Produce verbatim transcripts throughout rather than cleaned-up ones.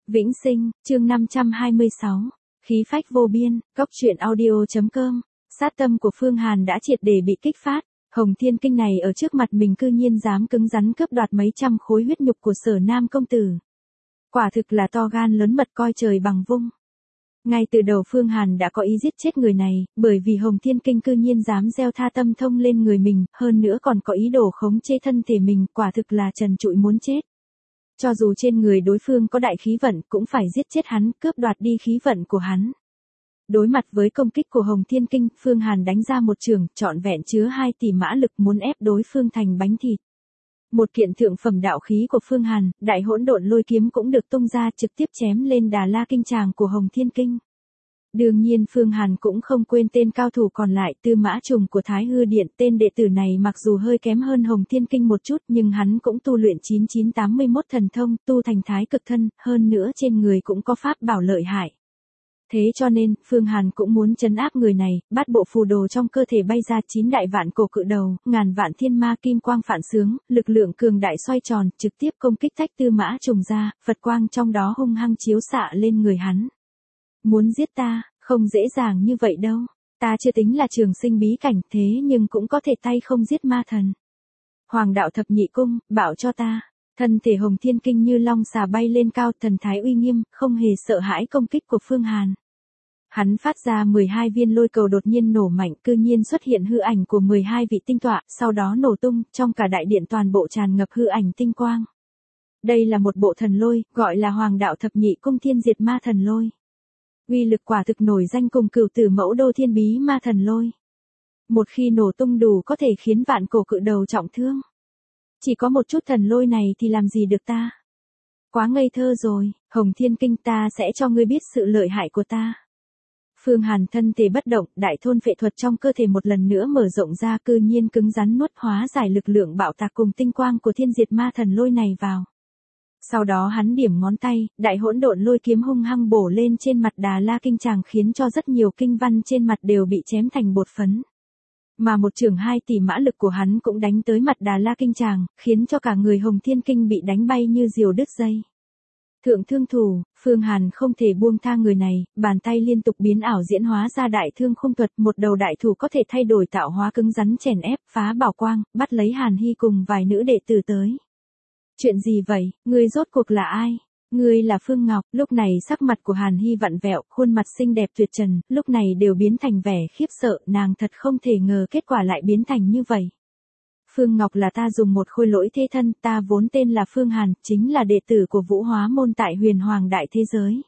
Vĩnh Sinh, chương năm trăm hai mươi sáu. Khí phách vô biên, cóc truyện audio.com. Sát tâm của Phương Hàn đã triệt để bị kích phát. Hồng Thiên Kinh này ở trước mặt mình cư nhiên dám cứng rắn cướp đoạt mấy trăm khối huyết nhục của Sở Nam công tử. Quả thực là to gan lớn mật coi trời bằng vung. Ngay từ đầu Phương Hàn đã có ý giết chết người này, bởi vì Hồng Thiên Kinh cư nhiên dám gieo tha tâm thông lên người mình, hơn nữa còn có ý đồ khống chế thân thể mình, quả thực là trần trụi muốn chết. Cho dù trên người đối phương có đại khí vận cũng phải giết chết hắn, cướp đoạt đi khí vận của hắn. Đối mặt với công kích của Hồng Thiên Kinh, Phương Hàn đánh ra một trường, trọn vẹn chứa hai tỷ mã lực muốn ép đối phương thành bánh thịt. Một kiện thượng phẩm đạo khí của Phương Hàn, đại hỗn độn lôi kiếm cũng được tung ra trực tiếp chém lên Đà La Kinh Tràng của Hồng Thiên Kinh. Đương nhiên Phương Hàn cũng không quên tên cao thủ còn lại, Tư Mã Trùng của Thái Hư Điện. Tên đệ tử này mặc dù hơi kém hơn Hồng Thiên Kinh một chút nhưng hắn cũng tu luyện chín chín tám mươi mốt thần thông, tu thành thái cực thân, hơn nữa trên người cũng có pháp bảo lợi hại. Thế cho nên, Phương Hàn cũng muốn trấn áp người này, bắt bộ phù đồ trong cơ thể bay ra chín đại vạn cổ cự đầu, ngàn vạn thiên ma kim quang phản xướng, lực lượng cường đại xoay tròn, trực tiếp công kích tách Tư Mã Trùng ra, Phật quang trong đó hung hăng chiếu xạ lên người hắn. Muốn giết ta, không dễ dàng như vậy đâu. Ta chưa tính là trường sinh bí cảnh thế nhưng cũng có thể tay không giết ma thần. Hoàng đạo thập nhị cung, bảo cho ta. Thân thể Hồng Thiên Kinh như long xà bay lên cao, thần thái uy nghiêm, không hề sợ hãi công kích của Phương Hàn. Hắn phát ra mười hai viên lôi cầu đột nhiên nổ mạnh, cư nhiên xuất hiện hư ảnh của mười hai vị tinh tọa, sau đó nổ tung, trong cả đại điện toàn bộ tràn ngập hư ảnh tinh quang. Đây là một bộ thần lôi, gọi là Hoàng đạo thập nhị cung thiên diệt ma thần lôi. Uy lực quả thực nổi danh cùng Cửu Tử Mẫu Đô Thiên Bí Ma Thần Lôi. Một khi nổ tung đủ có thể khiến vạn cổ cự đầu trọng thương. Chỉ có một chút thần lôi này thì làm gì được ta? Quá ngây thơ rồi, Hồng Thiên Kinh, ta sẽ cho ngươi biết sự lợi hại của ta. Phương Hàn thân thể bất động, đại thôn phệ thuật trong cơ thể một lần nữa mở rộng ra, cư nhiên cứng rắn nuốt hóa giải lực lượng bạo tạc cùng tinh quang của thiên diệt ma thần lôi này vào. Sau đó hắn điểm ngón tay, đại hỗn độn lôi kiếm hung hăng bổ lên trên mặt Đà La Kinh Tràng khiến cho rất nhiều kinh văn trên mặt đều bị chém thành bột phấn. Mà một trường hai tỷ mã lực của hắn cũng đánh tới mặt Đà La Kinh Tràng, khiến cho cả người Hồng Thiên Kinh bị đánh bay như diều đứt dây. Thượng thương thủ, Phương Hàn không thể buông tha người này, bàn tay liên tục biến ảo diễn hóa ra đại thương khung thuật, một đầu đại thủ có thể thay đổi tạo hóa cứng rắn chèn ép, phá bảo quang, bắt lấy Hàn Hy cùng vài nữ đệ tử tới. Chuyện gì vậy, ngươi rốt cuộc là ai? Ngươi là Phương Ngọc. Lúc này sắc mặt của Hàn Hy vặn vẹo, khuôn mặt xinh đẹp tuyệt trần, lúc này đều biến thành vẻ khiếp sợ, nàng thật không thể ngờ kết quả lại biến thành như vậy. Phương Ngọc là ta dùng một khôi lỗi thế thân, ta vốn tên là Phương Hàn, chính là đệ tử của Vũ Hóa môn tại Huyền Hoàng đại thế giới.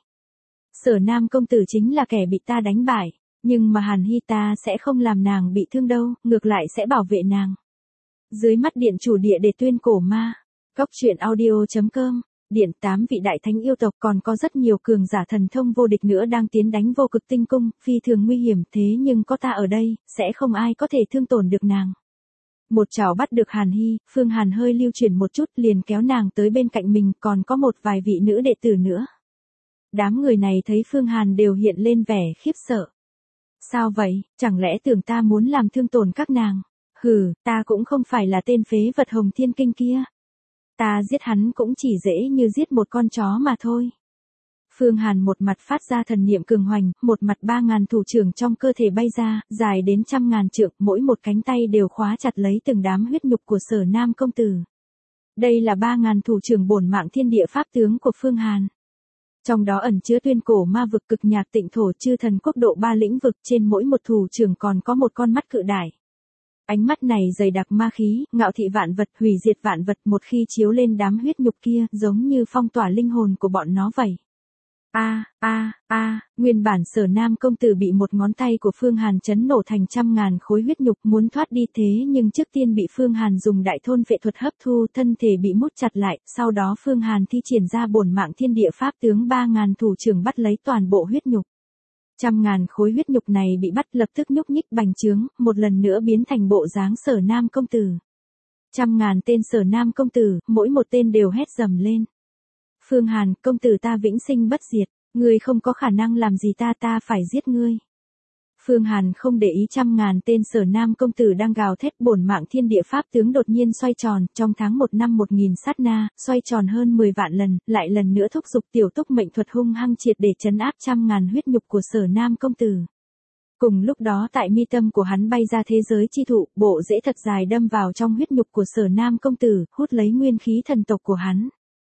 Sở Nam công tử chính là kẻ bị ta đánh bại, nhưng mà Hàn Hy ta sẽ không làm nàng bị thương đâu, ngược lại sẽ bảo vệ nàng. Dưới mắt điện chủ địa để tuyên cổ ma. Cóc truyện audio.com, điện tám vị đại thánh yêu tộc, còn có rất nhiều cường giả thần thông vô địch nữa đang tiến đánh vô cực tinh cung, phi thường nguy hiểm, thế nhưng có ta ở đây, sẽ không ai có thể thương tổn được nàng. Một chảo bắt được Hàn Hy, Phương Hàn hơi lưu chuyển một chút liền kéo nàng tới bên cạnh mình, còn có một vài vị nữ đệ tử nữa. Đám người này thấy Phương Hàn đều hiện lên vẻ khiếp sợ. Sao vậy, chẳng lẽ tưởng ta muốn làm thương tổn các nàng? Hừ, ta cũng không phải là tên phế vật Hồng Thiên Kinh kia. Ta giết hắn cũng chỉ dễ như giết một con chó mà thôi. Phương Hàn một mặt phát ra thần niệm cường hoành, một mặt ba ngàn thủ trưởng trong cơ thể bay ra, dài đến trăm ngàn trượng, mỗi một cánh tay đều khóa chặt lấy từng đám huyết nhục của Sở Nam công tử. Đây là ba ngàn thủ trưởng bổn mạng thiên địa pháp tướng của Phương Hàn. Trong đó ẩn chứa tuyên cổ ma vực, cực nhạc tịnh thổ, chư thần quốc độ ba lĩnh vực, trên mỗi một thủ trưởng còn có một con mắt cự đại. Ánh mắt này dày đặc ma khí, ngạo thị vạn vật, hủy diệt vạn vật, một khi chiếu lên đám huyết nhục kia, giống như phong tỏa linh hồn của bọn nó vậy. A, a, a, nguyên bản Sở Nam công tử bị một ngón tay của Phương Hàn chấn nổ thành trăm ngàn khối huyết nhục, muốn thoát đi thế nhưng trước tiên bị Phương Hàn dùng đại thôn phệ thuật hấp thu, thân thể bị mút chặt lại, sau đó Phương Hàn thi triển ra bổn mạng thiên địa pháp tướng ba ngàn thủ trưởng bắt lấy toàn bộ huyết nhục. Trăm ngàn khối huyết nhục này bị bắt lập tức nhúc nhích bành trướng, một lần nữa biến thành bộ dáng Sở Nam công tử. Trăm ngàn tên Sở Nam công tử, mỗi một tên đều hét dầm lên. Phương Hàn, công tử ta vĩnh sinh bất diệt, ngươi không có khả năng làm gì ta, ta phải giết ngươi. Phương Hàn không để ý trăm ngàn tên Sở Nam công tử đang gào thét, bổn mạng thiên địa pháp tướng đột nhiên xoay tròn, trong tháng một năm một nghìn sát na, xoay tròn hơn mười vạn lần, lại lần nữa thúc giục tiểu túc mệnh thuật hung hăng triệt để trấn áp trăm ngàn huyết nhục của Sở Nam công tử. Cùng lúc đó tại mi tâm của hắn bay ra thế giới chi thụ, bộ rễ thật dài đâm vào trong huyết nhục của Sở Nam công tử, hút lấy nguyên khí thần tộc của hắn.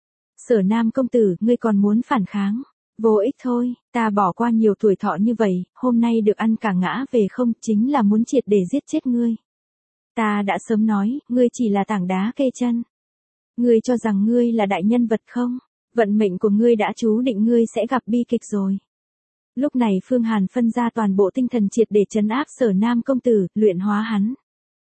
Sở Nam công tử, ngươi còn muốn phản kháng? Vô ích thôi, ta bỏ qua nhiều tuổi thọ như vậy, hôm nay được ăn cả ngã về không, chính là muốn triệt để giết chết ngươi. Ta đã sớm nói, ngươi chỉ là tảng đá kê chân. Ngươi cho rằng ngươi là đại nhân vật không? Vận mệnh của ngươi đã chú định ngươi sẽ gặp bi kịch rồi. Lúc này Phương Hàn phân ra toàn bộ tinh thần triệt để trấn áp Sở Nam công tử, luyện hóa hắn.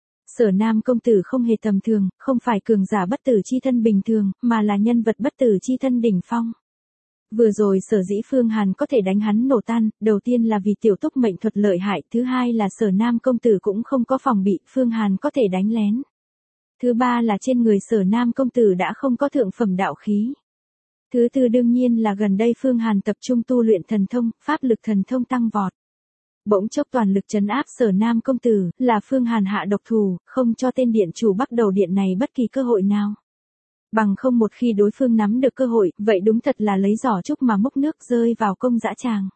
Sở Nam công tử không hề tầm thường, không phải cường giả bất tử chi thân bình thường, mà là nhân vật bất tử chi thân đỉnh phong. Vừa rồi sở dĩ Phương Hàn có thể đánh hắn nổ tan, đầu tiên là vì tiểu túc mệnh thuật lợi hại, thứ hai là Sở Nam công tử cũng không có phòng bị, Phương Hàn có thể đánh lén. Thứ ba là trên người Sở Nam công tử đã không có thượng phẩm đạo khí. Thứ tư đương nhiên là gần đây Phương Hàn tập trung tu luyện thần thông, pháp lực thần thông tăng vọt. Bỗng chốc toàn lực trấn áp Sở Nam công tử, là Phương Hàn hạ độc thủ, không cho tên điện chủ bắt đầu điện này bất kỳ cơ hội nào. Bằng không một khi đối phương nắm được cơ hội, vậy đúng thật là lấy giỏ trúc mà múc nước rơi vào công dã tràng.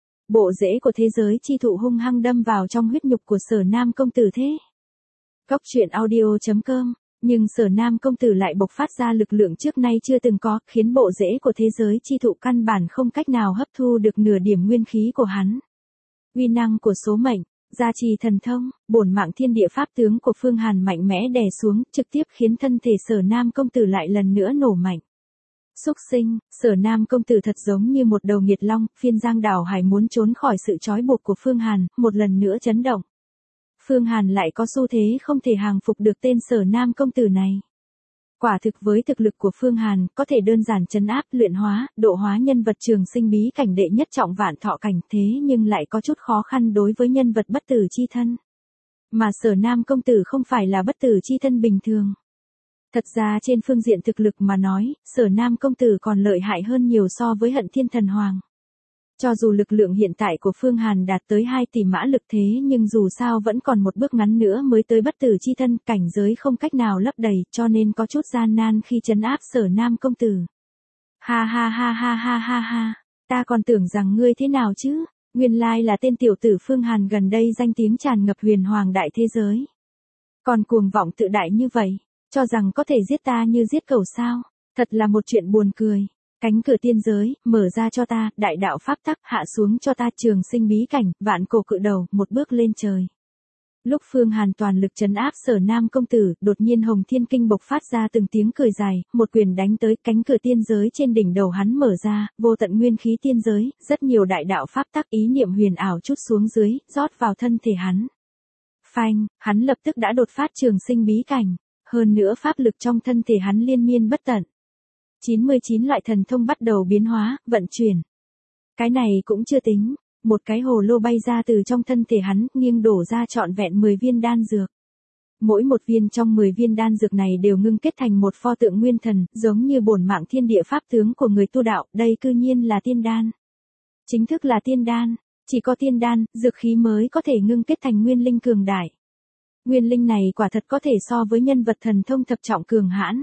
Bộ rễ của thế giới chi thụ hung hăng đâm vào trong huyết nhục của Sở Nam công tử thế. Góc truyện audio chấm com, nhưng Sở Nam công tử lại bộc phát ra lực lượng trước nay chưa từng có, khiến bộ rễ của thế giới chi thụ căn bản không cách nào hấp thu được nửa điểm nguyên khí của hắn. Uy năng của số mệnh, gia trì thần thông, bổn mạng thiên địa pháp tướng của Phương Hàn mạnh mẽ đè xuống, trực tiếp khiến thân thể Sở Nam công tử lại lần nữa nổ mạnh. Xúc sinh, Sở Nam công tử thật giống như một đầu nghiệt long, phiên giang đảo hải muốn trốn khỏi sự trói buộc của Phương Hàn, một lần nữa chấn động. Phương Hàn lại có xu thế không thể hàng phục được tên Sở Nam công tử này. Quả thực với thực lực của Phương Hàn, có thể đơn giản trấn áp, luyện hóa, độ hóa nhân vật trường sinh bí cảnh đệ nhất trọng vạn thọ cảnh, thế nhưng lại có chút khó khăn đối với nhân vật bất tử chi thân. Mà Sở Nam công tử không phải là bất tử chi thân bình thường. Thật ra trên phương diện thực lực mà nói, Sở Nam công tử còn lợi hại hơn nhiều so với Hận Thiên Thần Hoàng. Cho dù lực lượng hiện tại của Phương Hàn đạt tới hai tỷ mã lực thế nhưng dù sao vẫn còn một bước ngắn nữa mới tới bất tử chi thân, cảnh giới không cách nào lấp đầy, cho nên có chút gian nan khi trấn áp Sở Nam công tử. Ha ha ha ha ha ha ha, ta còn tưởng rằng ngươi thế nào chứ, nguyên lai là tên tiểu tử Phương Hàn gần đây danh tiếng tràn ngập huyền hoàng đại thế giới. Còn cuồng vọng tự đại như vậy, cho rằng có thể giết ta như giết cẩu sao, thật là một chuyện buồn cười. Cánh cửa tiên giới, mở ra cho ta, đại đạo pháp tắc, hạ xuống cho ta trường sinh bí cảnh, vạn cổ cự đầu, một bước lên trời. Lúc Phương Hàn toàn lực trấn áp Sở Nam công tử, đột nhiên Hồng Thiên Kinh bộc phát ra từng tiếng cười dài, một quyền đánh tới, cánh cửa tiên giới trên đỉnh đầu hắn mở ra, vô tận nguyên khí tiên giới, rất nhiều đại đạo pháp tắc ý niệm huyền ảo chút xuống dưới, rót vào thân thể hắn. Phanh, hắn lập tức đã đột phát trường sinh bí cảnh, hơn nữa pháp lực trong thân thể hắn liên miên bất tận. chín mươi chín loại thần thông bắt đầu biến hóa, vận chuyển. Cái này cũng chưa tính, một cái hồ lô bay ra từ trong thân thể hắn, nghiêng đổ ra trọn vẹn mười viên đan dược. Mỗi một viên trong mười viên đan dược này đều ngưng kết thành một pho tượng nguyên thần, giống như bổn mạng thiên địa pháp tướng của người tu đạo, đây cư nhiên là tiên đan. Chính thức là tiên đan, chỉ có tiên đan, dược khí mới có thể ngưng kết thành nguyên linh cường đại. Nguyên linh này quả thật có thể so với nhân vật thần thông thập trọng cường hãn.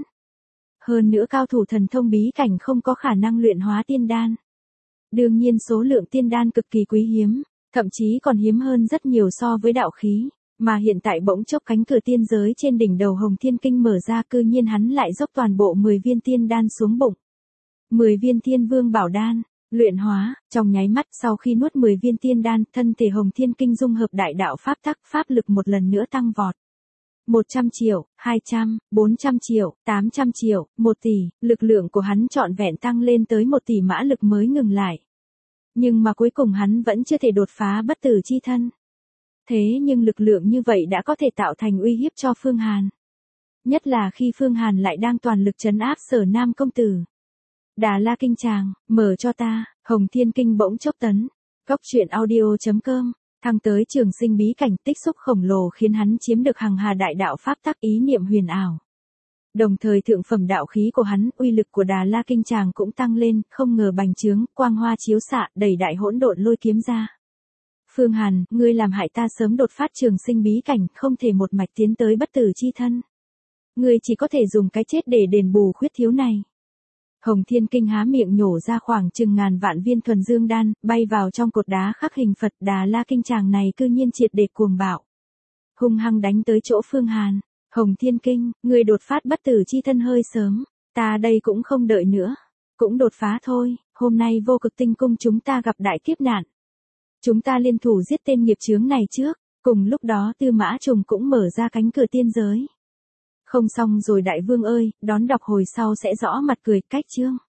Hơn nữa cao thủ thần thông bí cảnh không có khả năng luyện hóa tiên đan. Đương nhiên số lượng tiên đan cực kỳ quý hiếm, thậm chí còn hiếm hơn rất nhiều so với đạo khí, mà hiện tại bỗng chốc cánh cửa tiên giới trên đỉnh đầu Hồng Thiên Kinh mở ra, cư nhiên hắn lại dốc toàn bộ mười viên tiên đan xuống bụng. mười viên Thiên Vương Bảo Đan, luyện hóa, trong nháy mắt sau khi nuốt mười viên tiên đan, thân thể Hồng Thiên Kinh dung hợp đại đạo pháp tắc, pháp lực một lần nữa tăng vọt. một trăm triệu, hai trăm, bốn trăm triệu, tám trăm triệu, một tỷ, lực lượng của hắn trọn vẹn tăng lên tới một tỷ mã lực mới ngừng lại. Nhưng mà cuối cùng hắn vẫn chưa thể đột phá bất tử chi thân. Thế nhưng lực lượng như vậy đã có thể tạo thành uy hiếp cho Phương Hàn. Nhất là khi Phương Hàn lại đang toàn lực trấn áp Sở Nam công tử. Đà La Kinh Tràng, mở cho ta, Hồng Thiên Kinh bỗng chốc tấn. Góc truyện audio chấm com. Thăng tới trường sinh bí cảnh, tích xúc khổng lồ khiến hắn chiếm được hằng hà đại đạo pháp tắc ý niệm huyền ảo. Đồng thời thượng phẩm đạo khí của hắn, uy lực của Đà La Kinh Tràng cũng tăng lên, không ngờ bành trướng, quang hoa chiếu xạ, đẩy đại hỗn độn lôi kiếm ra. Phương Hàn, ngươi làm hại ta sớm đột phát trường sinh bí cảnh, không thể một mạch tiến tới bất tử chi thân. Ngươi chỉ có thể dùng cái chết để đền bù khuyết thiếu này. Hồng Thiên Kinh há miệng nhổ ra khoảng chừng ngàn vạn viên thuần dương đan, bay vào trong cột đá khắc hình Phật Đà La Kinh tràng này cư nhiên triệt để cuồng bạo. Hung hăng đánh tới chỗ Phương Hàn. Hồng Thiên Kinh, ngươi đột phát bất tử chi thân hơi sớm, ta đây cũng không đợi nữa. Cũng đột phá thôi, hôm nay vô cực tinh cung chúng ta gặp đại kiếp nạn. Chúng ta liên thủ giết tên nghiệp chướng này trước, cùng lúc đó Tư Mã Trùng cũng mở ra cánh cửa tiên giới. Không xong rồi đại vương ơi, đón đọc hồi sau sẽ rõ mặt cười cách chương.